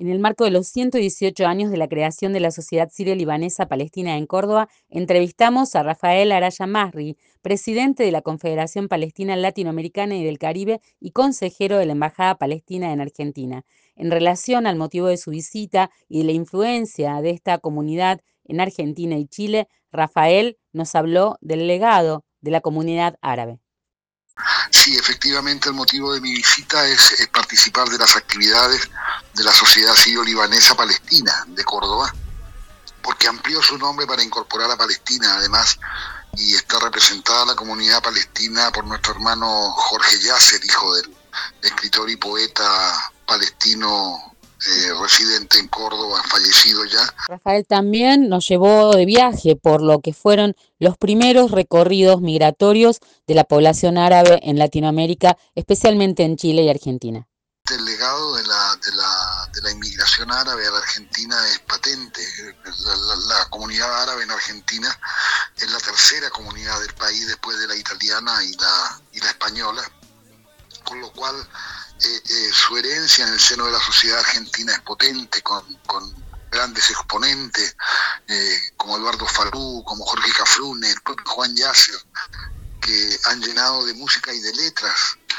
En el marco de los 118 años de la creación de la Sociedad Sirio-Libanesa Palestina en Córdoba, entrevistamos a Rafael Araya Masri, presidente de la Confederación Palestina Latinoamericana y del Caribe y consejero de la Embajada Palestina en Argentina, en relación al motivo de su visita y de la influencia de esta comunidad en Argentina y Chile. Rafael nos habló del legado de la comunidad árabe. Sí, efectivamente el motivo de mi visita es participar de las actividades de la Sociedad Sirio-Libanesa Palestina de Córdoba, porque amplió su nombre para incorporar a Palestina además, y está representada la comunidad palestina por nuestro hermano Jorge Yasser, hijo del escritor y poeta palestino residente en Córdoba, fallecido ya. Rafael también nos llevó de viaje por lo que fueron los primeros recorridos migratorios de la población árabe en Latinoamérica, especialmente en Chile y Argentina. El legado de la inmigración árabe a la Argentina es patente. La comunidad árabe en Argentina es la tercera comunidad del país después de la italiana y la española, con lo cual su herencia en el seno de la sociedad argentina es potente, con grandes exponentes como Eduardo Falú, como Jorge Cafrune, el propio Juan Yasser, que han llenado de música y de letras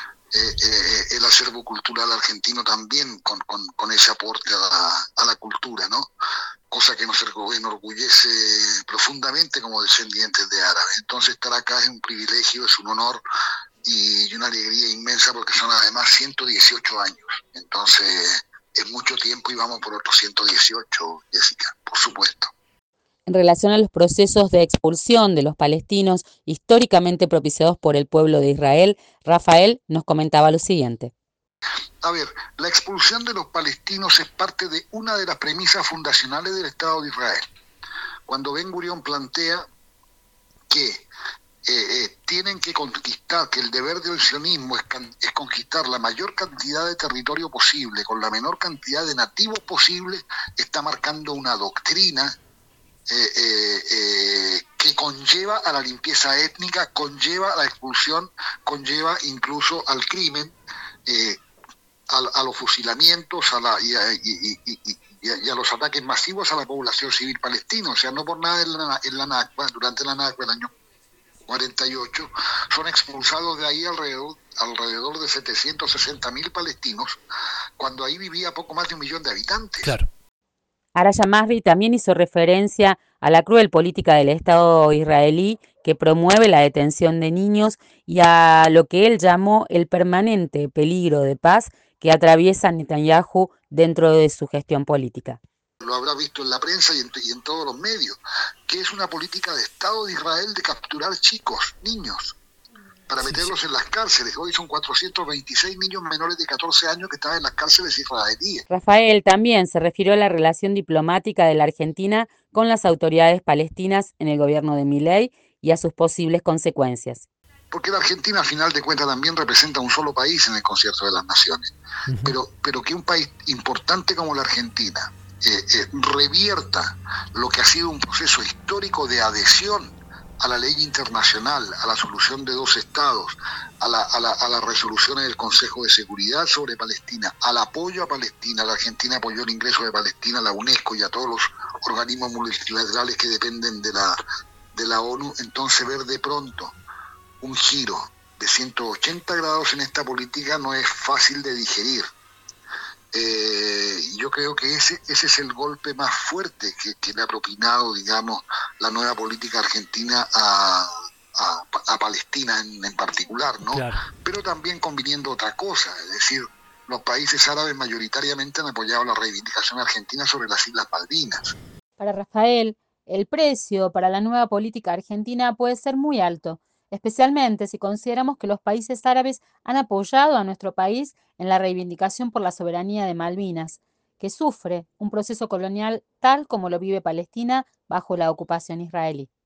el acervo cultural argentino también con ese aporte a la cultura, ¿no? Cosa que nos enorgullece profundamente como descendientes de árabes. Entonces estar acá es un privilegio, es un honor y una alegría inmensa, porque son además 118 años. Entonces es mucho tiempo y vamos por otros 118, Jessica, por supuesto. En relación a los procesos de expulsión de los palestinos históricamente propiciados por el pueblo de Israel, Rafael nos comentaba lo siguiente. A ver, la expulsión de los palestinos es parte de una de las premisas fundacionales del Estado de Israel. Cuando Ben Gurión plantea que tienen que conquistar, que el deber del sionismo es conquistar la mayor cantidad de territorio posible, con la menor cantidad de nativos posible, está marcando una doctrina que conlleva a la limpieza étnica, conlleva a la expulsión, conlleva incluso al crimen, a los fusilamientos y a los ataques masivos a la población civil palestina. O sea, no por nada en la Nakba, durante la Nakba, el año 48, son expulsados de ahí alrededor de 760.000 palestinos, cuando ahí vivía poco más de 1 millón de habitantes. Claro. Araya Masri también hizo referencia a la cruel política del Estado israelí que promueve la detención de niños y a lo que él llamó el permanente peligro de paz que atraviesa Netanyahu dentro de su gestión política. Lo habrá visto en la prensa y en todos los medios, que es una política de Estado de Israel de capturar chicos, niños, para meterlos en las cárceles. Hoy son 426 niños menores de 14 años que están en las cárceles israelíes. Rafael también se refirió a la relación diplomática de la Argentina con las autoridades palestinas en el gobierno de Milei y a sus posibles consecuencias. Porque la Argentina, a final de cuentas, también representa un solo país en el concierto de las naciones. Pero que un país importante como la Argentina revierta lo que ha sido un proceso histórico de adhesión a la ley internacional, a la solución de 2 estados, a las resoluciones del Consejo de Seguridad sobre Palestina, al apoyo a Palestina. La Argentina apoyó el ingreso de Palestina a la UNESCO y a todos los organismos multilaterales que dependen de la ONU. Entonces ver de pronto un giro de 180 grados en esta política no es fácil de digerir. Yo creo que ese es el golpe más fuerte que le ha propinado, digamos, la nueva política argentina a Palestina en particular, ¿no? Claro. Pero también conviniendo otra cosa, es decir, los países árabes mayoritariamente han apoyado la reivindicación argentina sobre las Islas Malvinas. Para Rafael, el precio para la nueva política argentina puede ser muy alto, especialmente si consideramos que los países árabes han apoyado a nuestro país en la reivindicación por la soberanía de Malvinas, que sufre un proceso colonial tal como lo vive Palestina bajo la ocupación israelí.